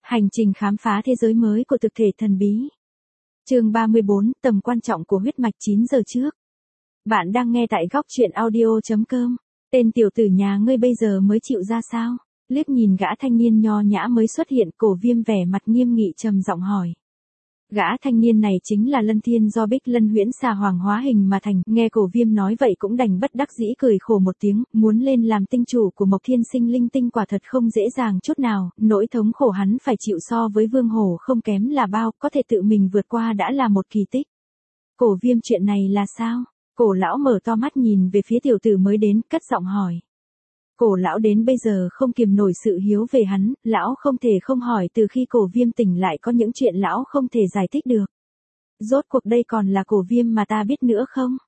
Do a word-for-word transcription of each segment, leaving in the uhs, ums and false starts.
Hành trình khám phá thế giới mới của thực thể thần bí. Chương ba mươi bốn, tầm quan trọng của huyết mạch chín giờ trước. Bạn đang nghe tại góc truyện audio chấm com. Tên tiểu tử nhà ngươi bây giờ mới chịu ra sao? Liếc nhìn gã thanh niên nho nhã mới xuất hiện, Cổ Viêm vẻ mặt nghiêm nghị trầm giọng hỏi. Gã thanh niên này chính là Lân Thiên do Bích Lân Huyễn Xà Hoàng hóa hình mà thành, nghe Cổ Viêm nói vậy cũng đành bất đắc dĩ cười khổ một tiếng, muốn lên làm tinh chủ của Mộc Thiên Sinh linh tinh quả thật không dễ dàng chút nào, nỗi thống khổ hắn phải chịu so với Vương Hổ không kém là bao, có thể tự mình vượt qua đã là một kỳ tích. Cổ Viêm, chuyện này là sao? Cổ lão mở to mắt nhìn về phía tiểu tử mới đến, cất giọng hỏi. Cổ lão đến bây giờ không kiềm nổi sự hiếu về hắn, lão không thể không hỏi từ khi Cổ Viêm tỉnh lại có những chuyện lão không thể giải thích được. Rốt cuộc đây còn là Cổ Viêm mà ta biết nữa không?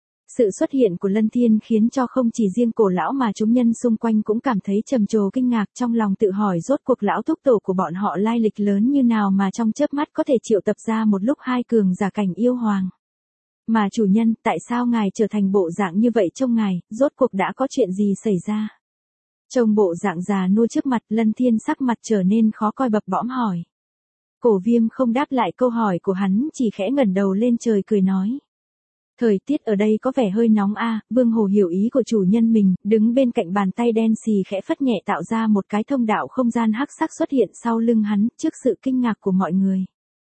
Sự xuất hiện của Lân Thiên khiến cho không chỉ riêng Cổ lão mà chúng nhân xung quanh cũng cảm thấy trầm trồ kinh ngạc, trong lòng tự hỏi rốt cuộc lão thúc tổ của bọn họ lai lịch lớn như nào mà trong chớp mắt có thể triệu tập ra một lúc hai cường giả cảnh yêu hoàng. Mà chủ nhân, tại sao ngài trở thành bộ dạng như vậy trông ngài, rốt cuộc đã có chuyện gì xảy ra? Trông bộ dạng già nua trước mặt, Lân Thiên sắc mặt trở nên khó coi bập bõm hỏi. Cổ Viêm không đáp lại câu hỏi của hắn, chỉ khẽ ngẩng đầu lên trời cười nói. Thời tiết ở đây có vẻ hơi nóng a. À, Vương Hồ hiểu ý của chủ nhân mình, đứng bên cạnh bàn tay đen xì khẽ phất nhẹ tạo ra một cái thông đạo không gian hắc sắc xuất hiện sau lưng hắn, trước sự kinh ngạc của mọi người.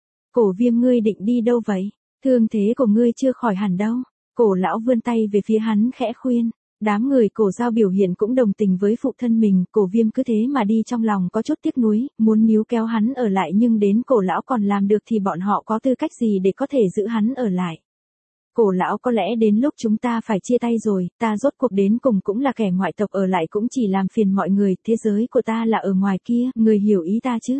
Cổ Viêm, ngươi định đi đâu vậy? Thương thế của ngươi chưa khỏi hẳn đâu. Cổ lão vươn tay về phía hắn khẽ khuyên. Đám người Cổ Giao biểu hiện cũng đồng tình với phụ thân mình, Cổ Viêm cứ thế mà đi trong lòng có chút tiếc nuối, muốn níu kéo hắn ở lại nhưng đến Cổ lão còn làm được thì bọn họ có tư cách gì để có thể giữ hắn ở lại. Cổ lão, có lẽ đến lúc chúng ta phải chia tay rồi, ta rốt cuộc đến cùng cũng là kẻ ngoại tộc, ở lại cũng chỉ làm phiền mọi người, thế giới của ta là ở ngoài kia, người hiểu ý ta chứ?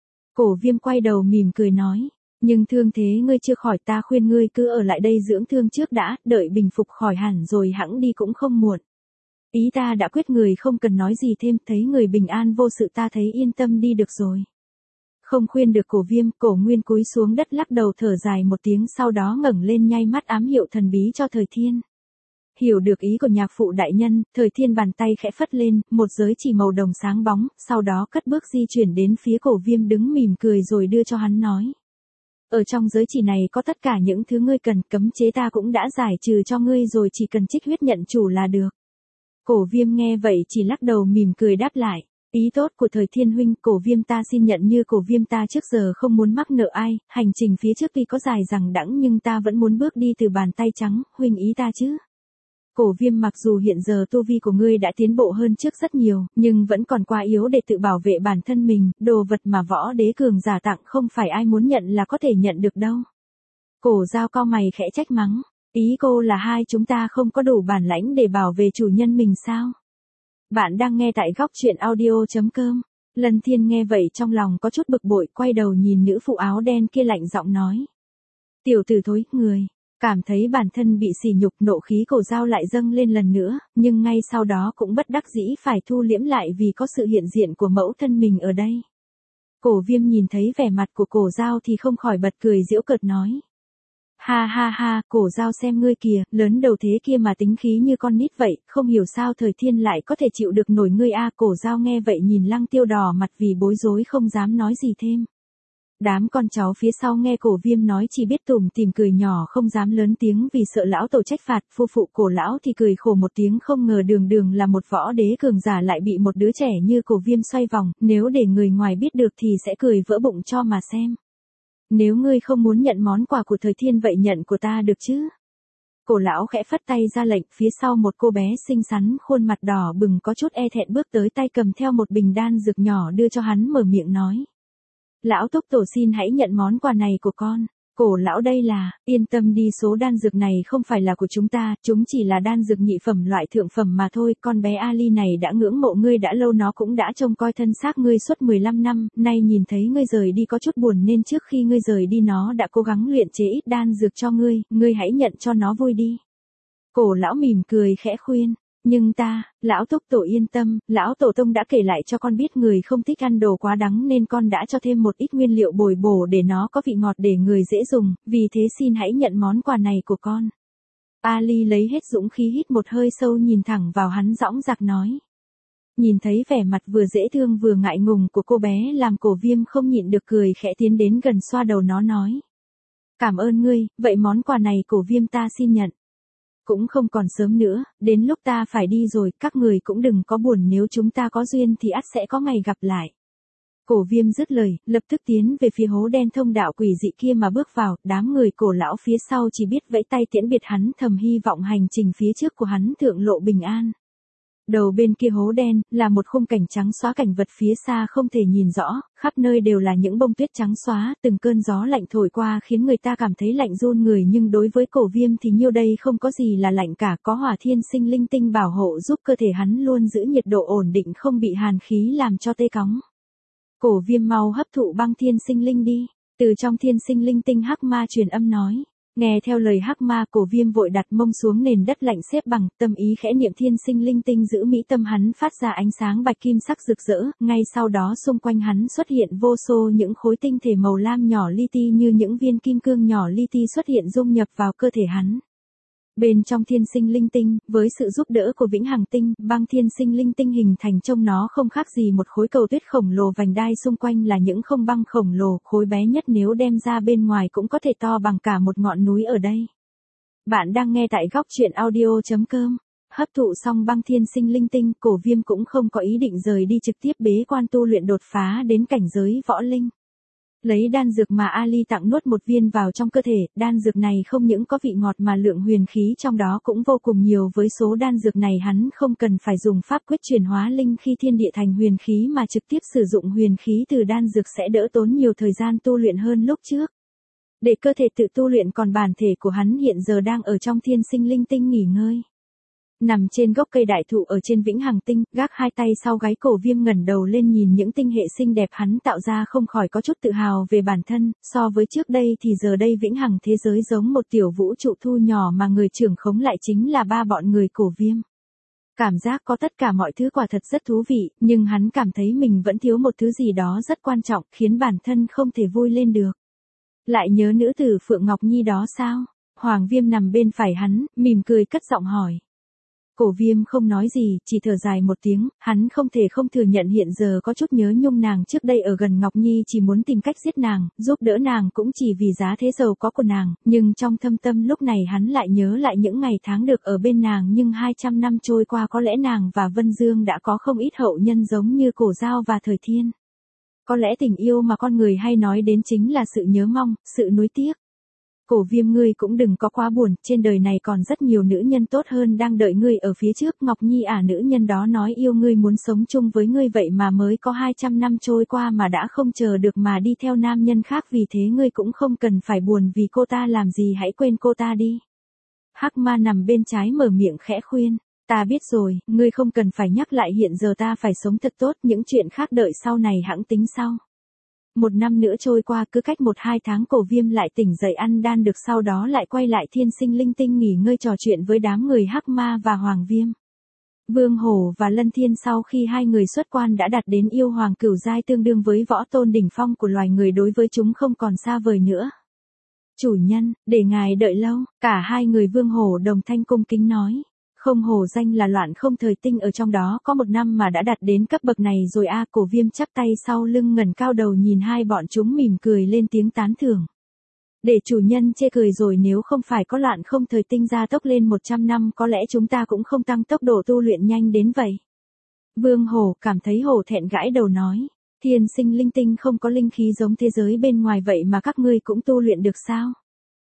Cổ Viêm quay đầu mỉm cười nói. Nhưng thương thế ngươi chưa khỏi, ta khuyên ngươi cứ ở lại đây dưỡng thương trước đã, đợi bình phục khỏi hẳn rồi hẵng đi cũng không muộn. Ý ta đã quyết, người không cần nói gì thêm, thấy người bình an vô sự ta thấy yên tâm đi được rồi. Không khuyên được Cổ Viêm, Cổ Nguyên cúi xuống đất lắc đầu thở dài một tiếng, sau đó ngẩng lên nháy mắt ám hiệu thần bí cho Thời Thiên. Hiểu được ý của nhạc phụ đại nhân, Thời Thiên bàn tay khẽ phất lên, một giới chỉ màu đồng sáng bóng, sau đó cất bước di chuyển đến phía Cổ Viêm đứng mỉm cười rồi đưa cho hắn nói. Ở trong giới chỉ này có tất cả những thứ ngươi cần, cấm chế ta cũng đã giải trừ cho ngươi rồi, chỉ cần trích huyết nhận chủ là được. Cổ Viêm nghe vậy chỉ lắc đầu mỉm cười đáp lại. Ý tốt của Thời Thiên huynh, Cổ Viêm ta xin nhận, như Cổ Viêm ta trước giờ không muốn mắc nợ ai, hành trình phía trước tuy có dài dằng đẵng nhưng ta vẫn muốn bước đi từ bàn tay trắng, huynh ý ta chứ? Cổ Viêm, mặc dù hiện giờ tu vi của ngươi đã tiến bộ hơn trước rất nhiều, nhưng vẫn còn quá yếu để tự bảo vệ bản thân mình, đồ vật mà võ đế cường giả tặng không phải ai muốn nhận là có thể nhận được đâu. Cổ Giao cau mày khẽ trách mắng, ý cô là hai chúng ta không có đủ bản lãnh để bảo vệ chủ nhân mình sao? Bạn đang nghe tại góc truyện audio chấm com. Lân Thiên nghe vậy trong lòng có chút bực bội, quay đầu nhìn nữ phụ áo đen kia lạnh giọng nói. Tiểu tử thối, người. Cảm thấy bản thân bị sỉ nhục, nộ khí Cổ Giao lại dâng lên lần nữa, nhưng ngay sau đó cũng bất đắc dĩ phải thu liễm lại vì có sự hiện diện của mẫu thân mình ở đây. Cổ Viêm nhìn thấy vẻ mặt của Cổ Giao thì không khỏi bật cười giễu cợt nói. Ha ha ha, Cổ Giao xem ngươi kìa, lớn đầu thế kia mà tính khí như con nít vậy, không hiểu sao Thời Thiên lại có thể chịu được nổi ngươi a. Cổ Giao nghe vậy nhìn Lăng Tiêu đỏ mặt vì bối rối không dám nói gì thêm. Đám con cháu phía sau nghe Cổ Viêm nói chỉ biết tủm tỉm cười nhỏ không dám lớn tiếng vì sợ lão tổ trách phạt, phu phụ Cổ lão thì cười khổ một tiếng, không ngờ đường đường là một võ đế cường giả lại bị một đứa trẻ như Cổ Viêm xoay vòng, nếu để người ngoài biết được thì sẽ cười vỡ bụng cho mà xem. Nếu ngươi không muốn nhận món quà của Thời Thiên vậy nhận của ta được chứ? Cổ lão khẽ phất tay ra lệnh, phía sau một cô bé xinh xắn khuôn mặt đỏ bừng có chút e thẹn bước tới, tay cầm theo một bình đan dược nhỏ đưa cho hắn, mở miệng nói. Lão thúc tổ xin hãy nhận món quà này của con. Cổ lão, đây là, yên tâm đi, số đan dược này không phải là của chúng ta, chúng chỉ là đan dược nhị phẩm loại thượng phẩm mà thôi, con bé Ali này đã ngưỡng mộ ngươi đã lâu, nó cũng đã trông coi thân xác ngươi suốt mười lăm năm, nay nhìn thấy ngươi rời đi có chút buồn nên trước khi ngươi rời đi nó đã cố gắng luyện chế ít đan dược cho ngươi, ngươi hãy nhận cho nó vui đi. Cổ lão mỉm cười khẽ khuyên. Nhưng ta, lão thúc tổ yên tâm, lão tổ tông đã kể lại cho con biết người không thích ăn đồ quá đắng nên con đã cho thêm một ít nguyên liệu bồi bổ để nó có vị ngọt để người dễ dùng, vì thế xin hãy nhận món quà này của con. Ali lấy hết dũng khí hít một hơi sâu nhìn thẳng vào hắn dõng dạc nói. Nhìn thấy vẻ mặt vừa dễ thương vừa ngại ngùng của cô bé làm Cổ Viêm không nhịn được cười khẽ tiến đến gần xoa đầu nó nói. Cảm ơn ngươi, vậy món quà này Cổ Viêm ta xin nhận. Cũng không còn sớm nữa, đến lúc ta phải đi rồi, các người cũng đừng có buồn, nếu chúng ta có duyên thì ắt sẽ có ngày gặp lại. Cổ Viêm dứt lời, lập tức tiến về phía hố đen thông đạo quỷ dị kia mà bước vào, đám người Cổ lão phía sau chỉ biết vẫy tay tiễn biệt hắn, thầm hy vọng hành trình phía trước của hắn thượng lộ bình an. Đầu bên kia hố đen, là một khung cảnh trắng xóa, cảnh vật phía xa không thể nhìn rõ, khắp nơi đều là những bông tuyết trắng xóa, từng cơn gió lạnh thổi qua khiến người ta cảm thấy lạnh run người, nhưng đối với Cổ Viêm thì nhiêu đây không có gì là lạnh cả, có hỏa thiên sinh linh tinh bảo hộ giúp cơ thể hắn luôn giữ nhiệt độ ổn định, không bị hàn khí làm cho tê cóng. Cổ Viêm mau hấp thụ băng thiên sinh linh đi, từ trong thiên sinh linh tinh hắc ma truyền âm nói. Nghe theo lời hắc ma, Cổ Viêm vội đặt mông xuống nền đất lạnh xếp bằng, tâm ý khẽ niệm thiên sinh linh tinh giữ mỹ tâm hắn phát ra ánh sáng bạch kim sắc rực rỡ, ngay sau đó xung quanh hắn xuất hiện vô số những khối tinh thể màu lam nhỏ li ti, như những viên kim cương nhỏ li ti xuất hiện dung nhập vào cơ thể hắn. Bên trong thiên sinh linh tinh, với sự giúp đỡ của vĩnh hằng tinh, băng thiên sinh linh tinh hình thành, trông nó không khác gì một khối cầu tuyết khổng lồ, vành đai xung quanh là những không băng khổng lồ, khối bé nhất nếu đem ra bên ngoài cũng có thể to bằng cả một ngọn núi ở đây. Bạn đang nghe tại góc truyện audio chấm com. Hấp thụ xong băng thiên sinh linh tinh, Cổ Viêm cũng không có ý định rời đi, trực tiếp bế quan tu luyện đột phá đến cảnh giới võ linh. Lấy đan dược mà Ali tặng nuốt một viên vào trong cơ thể, đan dược này không những có vị ngọt mà lượng huyền khí trong đó cũng vô cùng nhiều, với số đan dược này hắn không cần phải dùng pháp quyết chuyển hóa linh khi thiên địa thành huyền khí mà trực tiếp sử dụng huyền khí từ đan dược sẽ đỡ tốn nhiều thời gian tu luyện hơn lúc trước. Để cơ thể tự tu luyện, còn bản thể của hắn hiện giờ đang ở trong thiên sinh linh tinh nghỉ ngơi. Nằm trên gốc cây đại thụ ở trên vĩnh hằng tinh, gác hai tay sau gáy, Cổ Viêm ngẩng đầu lên nhìn những tinh hệ xinh đẹp hắn tạo ra, không khỏi có chút tự hào về bản thân, so với trước đây thì giờ đây vĩnh hằng thế giới giống một tiểu vũ trụ thu nhỏ mà người trưởng khống lại chính là ba bọn người Cổ Viêm. Cảm giác có tất cả mọi thứ quả thật rất thú vị, nhưng hắn cảm thấy mình vẫn thiếu một thứ gì đó rất quan trọng, khiến bản thân không thể vui lên được. Lại nhớ nữ tử Phượng Ngọc Nhi đó sao? Hoàng Viêm nằm bên phải hắn, mỉm cười cất giọng hỏi. Cổ Viêm không nói gì, chỉ thở dài một tiếng, hắn không thể không thừa nhận hiện giờ có chút nhớ nhung nàng, trước đây ở gần Ngọc Nhi chỉ muốn tìm cách giết nàng, giúp đỡ nàng cũng chỉ vì giá thế giàu có của nàng, nhưng trong thâm tâm lúc này hắn lại nhớ lại những ngày tháng được ở bên nàng, nhưng hai trăm năm trôi qua có lẽ nàng và Vân Dương đã có không ít hậu nhân giống như Cổ Giao và Thời Thiên. Có lẽ tình yêu mà con người hay nói đến chính là sự nhớ mong, sự nuối tiếc. Cổ Viêm, ngươi cũng đừng có quá buồn, trên đời này còn rất nhiều nữ nhân tốt hơn đang đợi ngươi ở phía trước. Ngọc Nhi à, nữ nhân đó nói yêu ngươi, muốn sống chung với ngươi, vậy mà mới có hai trăm năm trôi qua mà đã không chờ được mà đi theo nam nhân khác, vì thế ngươi cũng không cần phải buồn vì cô ta làm gì, hãy quên cô ta đi. Hắc ma nằm bên trái mở miệng khẽ khuyên, ta biết rồi, ngươi không cần phải nhắc lại, hiện giờ ta phải sống thật tốt, những chuyện khác đợi sau này hẵng tính sau. Một năm nữa trôi qua, cứ cách một hai tháng Cổ Viêm lại tỉnh dậy ăn đan được, sau đó lại quay lại thiên sinh linh tinh nghỉ ngơi trò chuyện với đám người Hắc Ma và Hoàng Viêm. Vương Hổ và Lân Thiên sau khi hai người xuất quan đã đạt đến yêu hoàng cửu giai, tương đương với võ tôn đỉnh phong của loài người, đối với chúng không còn xa vời nữa. Chủ nhân, để ngài đợi lâu, cả hai người Vương Hổ đồng thanh cung kính nói. Không hổ danh là loạn không thời tinh, ở trong đó có một năm mà đã đạt đến cấp bậc này rồi a. À, Cổ Viêm chắp tay sau lưng ngẩng cao đầu nhìn hai bọn chúng mỉm cười lên tiếng tán thưởng. Để chủ nhân chê cười rồi, nếu không phải có loạn không thời tinh gia tốc lên một trăm năm có lẽ chúng ta cũng không tăng tốc độ tu luyện nhanh đến vậy. Vương Hổ cảm thấy hổ thẹn gãi đầu nói, thiên sinh linh tinh không có linh khí giống thế giới bên ngoài, vậy mà các ngươi cũng tu luyện được sao?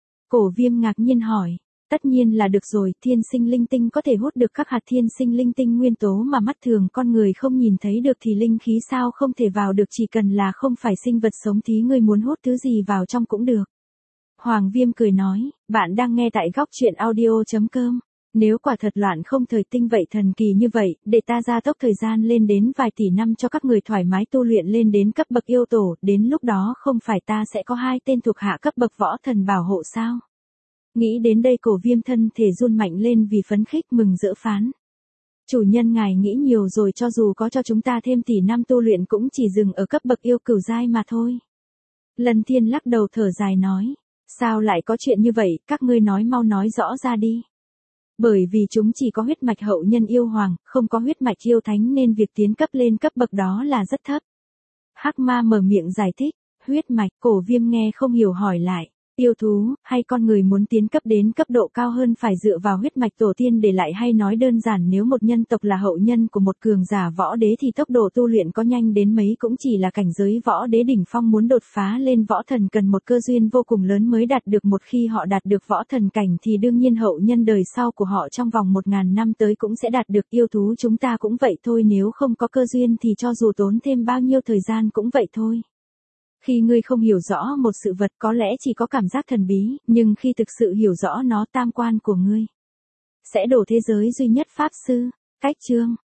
Cổ Viêm ngạc nhiên hỏi. Tất nhiên là được rồi, thiên sinh linh tinh có thể hút được các hạt thiên sinh linh tinh nguyên tố mà mắt thường con người không nhìn thấy được, thì linh khí sao không thể vào được, chỉ cần là không phải sinh vật sống thì ngươi muốn hút thứ gì vào trong cũng được. Hoàng Viêm cười nói, bạn đang nghe tại góc truyện audio chấm com. Nếu quả thật loạn không thời tinh vậy thần kỳ như vậy, để ta gia tốc thời gian lên đến vài tỷ năm cho các người thoải mái tu luyện lên đến cấp bậc yêu tổ, đến lúc đó không phải ta sẽ có hai tên thuộc hạ cấp bậc võ thần bảo hộ sao? Nghĩ đến đây Cổ Viêm thân thể run mạnh lên vì phấn khích, mừng rỡ phán. Chủ nhân ngài nghĩ nhiều rồi, cho dù có cho chúng ta thêm tỷ năm tu luyện cũng chỉ dừng ở cấp bậc yêu cửu giai mà thôi. Lân Thiên lắc đầu thở dài nói, sao lại có chuyện như vậy, các ngươi nói mau nói rõ ra đi. Bởi vì chúng chỉ có huyết mạch hậu nhân yêu hoàng, không có huyết mạch yêu thánh nên việc tiến cấp lên cấp bậc đó là rất thấp. Hắc ma mở miệng giải thích, huyết mạch, Cổ Viêm nghe không hiểu hỏi lại. Yêu thú, hay con người muốn tiến cấp đến cấp độ cao hơn phải dựa vào huyết mạch tổ tiên để lại, hay nói đơn giản nếu một nhân tộc là hậu nhân của một cường giả võ đế thì tốc độ tu luyện có nhanh đến mấy cũng chỉ là cảnh giới võ đế đỉnh phong, muốn đột phá lên võ thần cần một cơ duyên vô cùng lớn mới đạt được, một khi họ đạt được võ thần cảnh thì đương nhiên hậu nhân đời sau của họ trong vòng một ngàn năm tới cũng sẽ đạt được. Yêu thú chúng ta cũng vậy thôi, nếu không có cơ duyên thì cho dù tốn thêm bao nhiêu thời gian cũng vậy thôi. Khi ngươi không hiểu rõ một sự vật có lẽ chỉ có cảm giác thần bí, nhưng khi thực sự hiểu rõ nó, tam quan của ngươi sẽ đổ thế giới duy nhất pháp sư. Cách chương